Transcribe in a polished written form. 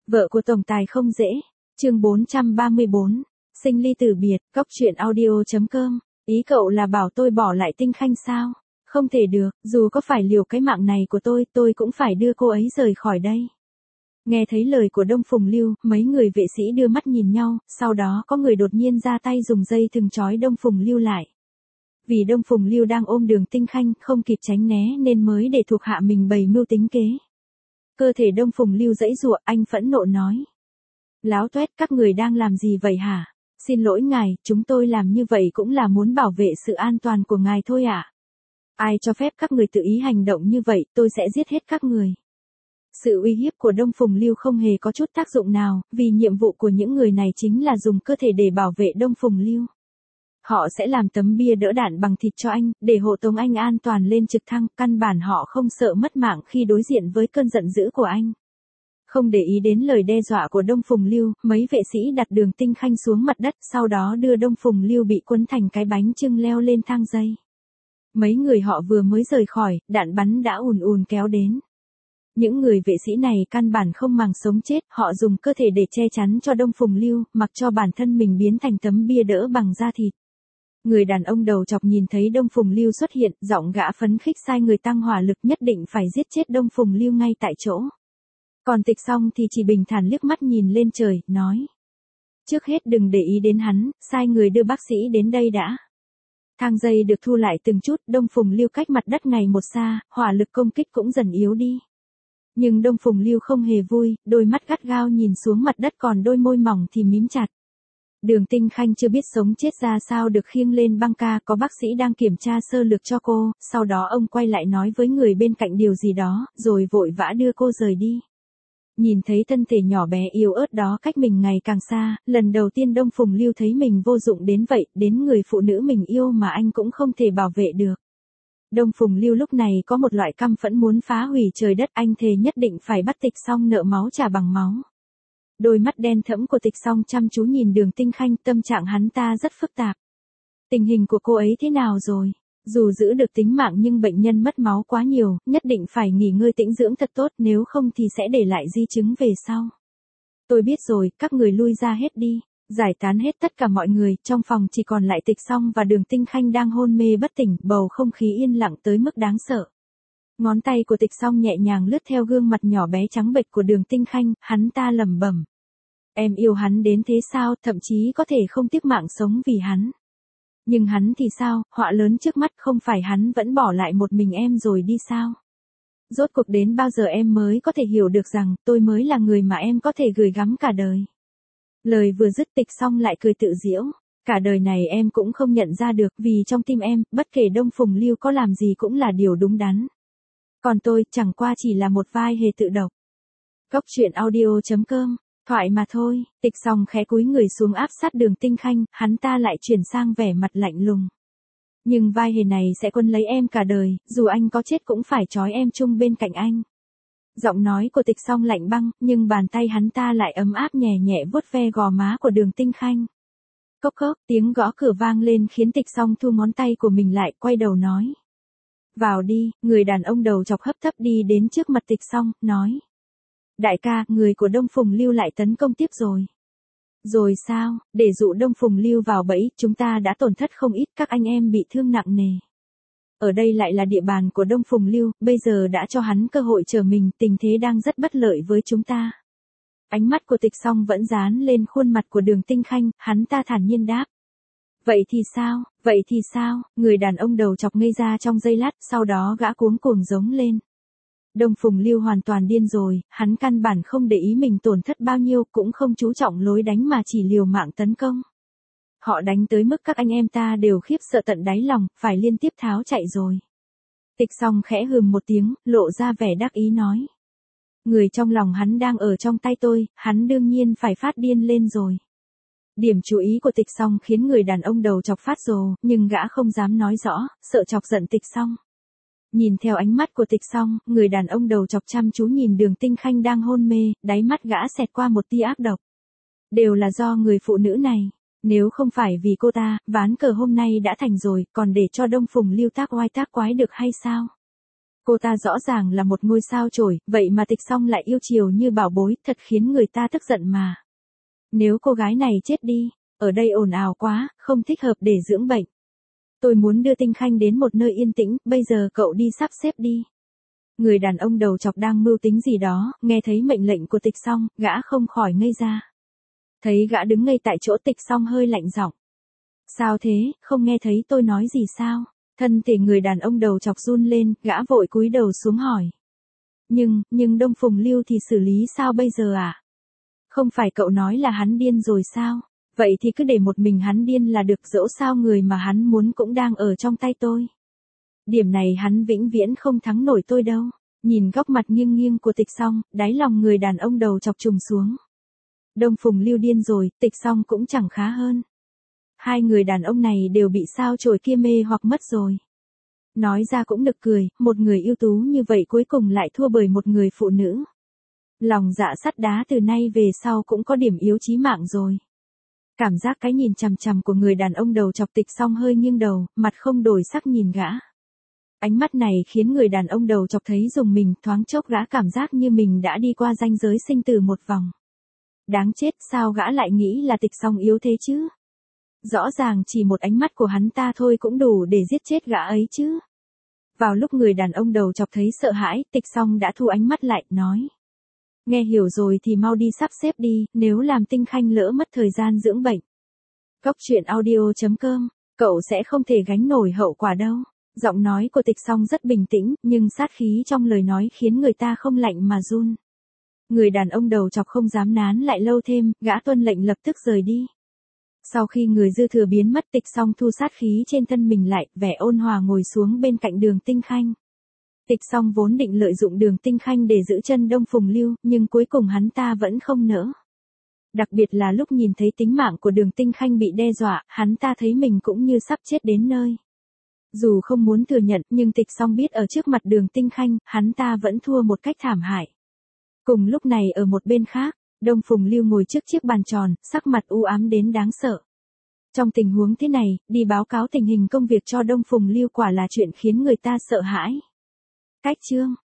Vợ của tổng tài không dễ. Chương 434. Sinh ly tử biệt. Cóc truyện audio.com. Ý cậu là bảo tôi bỏ lại Tinh Khanh sao? Không thể được, dù có phải liều cái mạng này của tôi cũng phải đưa cô ấy rời khỏi đây. Nghe thấy lời của Đông Phùng Lưu, mấy người vệ sĩ đưa mắt nhìn nhau, sau đó có người đột nhiên ra tay dùng dây thừng trói Đông Phùng Lưu lại. Vì Đông Phùng Lưu đang ôm Đường Tinh Khanh, không kịp tránh né nên mới để thuộc hạ mình bày mưu tính kế. Cơ thể Đông Phùng Lưu giãy giụa, anh phẫn nộ nói. Láo tuét, các người đang làm gì vậy hả? Xin lỗi ngài, chúng tôi làm như vậy cũng là muốn bảo vệ sự an toàn của ngài thôi ạ. Ai cho phép các người tự ý hành động như vậy, tôi sẽ giết hết các người. Sự uy hiếp của Đông Phùng Lưu không hề có chút tác dụng nào, vì nhiệm vụ của những người này chính là dùng cơ thể để bảo vệ Đông Phùng Lưu. Họ sẽ làm tấm bia đỡ đạn bằng thịt cho anh, để hộ tống anh an toàn lên trực thăng, căn bản họ không sợ mất mạng khi đối diện với cơn giận dữ của anh. Không để ý đến lời đe dọa của Đông Phùng Lưu, mấy vệ sĩ đặt Đường Tinh Khanh xuống mặt đất, sau đó đưa Đông Phùng Lưu bị quấn thành cái bánh chưng leo lên thang dây. Mấy người họ vừa mới rời khỏi, đạn bắn đã ùn ùn kéo đến. Những người vệ sĩ này căn bản không màng sống chết, họ dùng cơ thể để che chắn cho Đông Phùng Lưu, mặc cho bản thân mình biến thành tấm bia đỡ bằng da thịt. Người đàn ông đầu chọc nhìn thấy Đông Phùng Lưu xuất hiện, giọng gã phấn khích sai người tăng hỏa lực, nhất định phải giết chết Đông Phùng Lưu ngay tại chỗ. Còn Tịch Song thì chỉ bình thản liếc mắt nhìn lên trời, nói. Trước hết đừng để ý đến hắn, sai người đưa bác sĩ đến đây đã. Thang dây được thu lại từng chút, Đông Phùng Lưu cách mặt đất ngày một xa, hỏa lực công kích cũng dần yếu đi. Nhưng Đông Phùng Lưu không hề vui, đôi mắt gắt gao nhìn xuống mặt đất, còn đôi môi mỏng thì mím chặt. Đường Tinh Khanh chưa biết sống chết ra sao được khiêng lên băng ca, có bác sĩ đang kiểm tra sơ lược cho cô, sau đó ông quay lại nói với người bên cạnh điều gì đó, rồi vội vã đưa cô rời đi. Nhìn thấy thân thể nhỏ bé yếu ớt đó cách mình ngày càng xa, lần đầu tiên Đông Phùng Lưu thấy mình vô dụng đến vậy, đến người phụ nữ mình yêu mà anh cũng không thể bảo vệ được. Đông Phùng Lưu lúc này có một loại căm phẫn muốn phá hủy trời đất, anh thề nhất định phải bắt Tịch Song nợ máu trả bằng máu. Đôi mắt đen thẫm của Tịch Song chăm chú nhìn Đường Tinh Khanh, tâm trạng hắn ta rất phức tạp. Tình hình của cô ấy thế nào rồi? Dù giữ được tính mạng nhưng bệnh nhân mất máu quá nhiều, nhất định phải nghỉ ngơi tĩnh dưỡng thật tốt, nếu không thì sẽ để lại di chứng về sau. Tôi biết rồi, các người lui ra hết đi. Giải tán hết tất cả mọi người, trong phòng chỉ còn lại Tịch Song và Đường Tinh Khanh đang hôn mê bất tỉnh, bầu không khí yên lặng tới mức đáng sợ. Ngón tay của Tịch Song nhẹ nhàng lướt theo gương mặt nhỏ bé trắng bệch của Đường Tinh Khanh, hắn ta lẩm bẩm. Em yêu hắn đến thế sao, thậm chí có thể không tiếc mạng sống vì hắn. Nhưng hắn thì sao, họa lớn trước mắt, không phải hắn vẫn bỏ lại một mình em rồi đi sao? Rốt cuộc đến bao giờ em mới có thể hiểu được rằng, tôi mới là người mà em có thể gửi gắm cả đời. Lời vừa dứt Tịch Song lại cười tự giễu. Cả đời này em cũng không nhận ra được, vì trong tim em, bất kể Đông Phùng Lưu có làm gì cũng là điều đúng đắn. Còn tôi, chẳng qua chỉ là một vai hề tự độc. Cóc truyện audio.com. Thoại mà thôi. Tịch Song khẽ cúi người xuống áp sát Đường Tinh Khanh, hắn ta lại chuyển sang vẻ mặt lạnh lùng. Nhưng vai hề này sẽ quấn lấy em cả đời, dù anh có chết cũng phải trói em chung bên cạnh anh. Giọng nói của Tịch Song lạnh băng, nhưng bàn tay hắn ta lại ấm áp nhẹ nhẹ vuốt ve gò má của Đường Tinh Khanh. Cốc cốc, tiếng gõ cửa vang lên khiến Tịch Song thu ngón tay của mình lại, quay đầu nói. Vào đi, người đàn ông đầu chọc hấp tấp đi đến trước mặt Tịch Song, nói. Đại ca, người của Đông Phùng Lưu lại tấn công tiếp rồi. Rồi sao, để dụ Đông Phùng Lưu vào bẫy, chúng ta đã tổn thất không ít, các anh em bị thương nặng nề. Ở đây lại là địa bàn của Đông Phùng Lưu, bây giờ đã cho hắn cơ hội trở mình, tình thế đang rất bất lợi với chúng ta. Ánh mắt của Tịch Song vẫn dán lên khuôn mặt của Đường Tinh Khanh, hắn ta thản nhiên đáp. Vậy thì sao, người đàn ông đầu chọc ngây ra trong giây lát, sau đó gã cuống cuồng giống lên. Đông Phùng Lưu hoàn toàn điên rồi, hắn căn bản không để ý mình tổn thất bao nhiêu, cũng không chú trọng lối đánh mà chỉ liều mạng tấn công. Họ đánh tới mức các anh em ta đều khiếp sợ tận đáy lòng, phải liên tiếp tháo chạy rồi. Tịch Song khẽ hừm một tiếng, lộ ra vẻ đắc ý nói. Người trong lòng hắn đang ở trong tay tôi, hắn đương nhiên phải phát điên lên rồi. Điểm chú ý của Tịch Song khiến người đàn ông đầu chọc phát rồ, nhưng gã không dám nói rõ, sợ chọc giận Tịch Song. Nhìn theo ánh mắt của Tịch Song, người đàn ông đầu chọc chăm chú nhìn Đường Tinh Khanh đang hôn mê, đáy mắt gã xẹt qua một tia ác độc. Đều là do người phụ nữ này. Nếu không phải vì cô ta, ván cờ hôm nay đã thành rồi, còn để cho Đông Phùng Lưu tác oai tác quái được hay sao? Cô ta rõ ràng là một ngôi sao chổi, vậy mà Tịch Song lại yêu chiều như bảo bối, thật khiến người ta tức giận mà. Nếu cô gái này chết đi, ở đây ồn ào quá, không thích hợp để dưỡng bệnh. Tôi muốn đưa Tinh Khanh đến một nơi yên tĩnh, bây giờ cậu đi sắp xếp đi. Người đàn ông đầu chọc đang mưu tính gì đó, nghe thấy mệnh lệnh của Tịch Song, gã không khỏi ngây ra. Thấy gã đứng ngây tại chỗ, Tịch Song hơi lạnh giọng. Sao thế, không nghe thấy tôi nói gì sao? Thân thể người đàn ông đầu chọc run lên, gã vội cúi đầu xuống hỏi. Nhưng Đông Phùng Lưu thì xử lý sao bây giờ à? Không phải cậu nói là hắn điên rồi sao? Vậy thì cứ để một mình hắn điên là được, dẫu sao người mà hắn muốn cũng đang ở trong tay tôi. Điểm này hắn vĩnh viễn không thắng nổi tôi đâu. Nhìn góc mặt nghiêng nghiêng của Tịch Song, đáy lòng người đàn ông đầu chọc trùng xuống. Đông Phùng Lưu điên rồi, Tịch Song cũng chẳng khá hơn. Hai người đàn ông này đều bị sao chổi kia mê hoặc mất rồi. Nói ra cũng nực cười, một người ưu tú như vậy cuối cùng lại thua bởi một người phụ nữ. Lòng dạ sắt đá từ nay về sau cũng có điểm yếu chí mạng rồi. Cảm giác cái nhìn chằm chằm của người đàn ông đầu chọc Tịch Song hơi nghiêng đầu, mặt không đổi sắc nhìn gã. Ánh mắt này khiến người đàn ông đầu chọc thấy rùng mình, thoáng chốc gã cảm giác như mình đã đi qua ranh giới sinh tử một vòng. Đáng chết, sao gã lại nghĩ là Tịch Song yếu thế chứ? Rõ ràng chỉ một ánh mắt của hắn ta thôi cũng đủ để giết chết gã ấy chứ. Vào lúc người đàn ông đầu chọc thấy sợ hãi, Tịch Song đã thu ánh mắt lại, nói. Nghe hiểu rồi thì mau đi sắp xếp đi, nếu làm Tinh Khanh lỡ mất thời gian dưỡng bệnh. Cốc truyện audio.com, cậu sẽ không thể gánh nổi hậu quả đâu. Giọng nói của Tịch Song rất bình tĩnh, nhưng sát khí trong lời nói khiến người ta không lạnh mà run. Người đàn ông đầu chọc không dám nán lại lâu thêm, gã tuân lệnh lập tức rời đi. Sau khi người dư thừa biến mất, Tịch Song thu sát khí trên thân mình lại, vẻ ôn hòa ngồi xuống bên cạnh Đường Tinh Khanh. Tịch Song vốn định lợi dụng Đường Tinh Khanh để giữ chân Đông Phùng Lưu, nhưng cuối cùng hắn ta vẫn không nỡ. Đặc biệt là lúc nhìn thấy tính mạng của Đường Tinh Khanh bị đe dọa, hắn ta thấy mình cũng như sắp chết đến nơi. Dù không muốn thừa nhận, nhưng Tịch Song biết ở trước mặt Đường Tinh Khanh, hắn ta vẫn thua một cách thảm hại. Cùng lúc này ở một bên khác, Đông Phùng Lưu ngồi trước chiếc bàn tròn, sắc mặt u ám đến đáng sợ. Trong tình huống thế này, đi báo cáo tình hình công việc cho Đông Phùng Lưu quả là chuyện khiến người ta sợ hãi. Cách chương